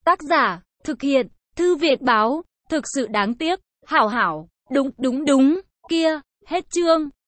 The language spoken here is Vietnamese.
Tác giả, thực hiện, Thư viện báo, thực sự đáng tiếc, hảo hảo, đúng, kia, hết chương.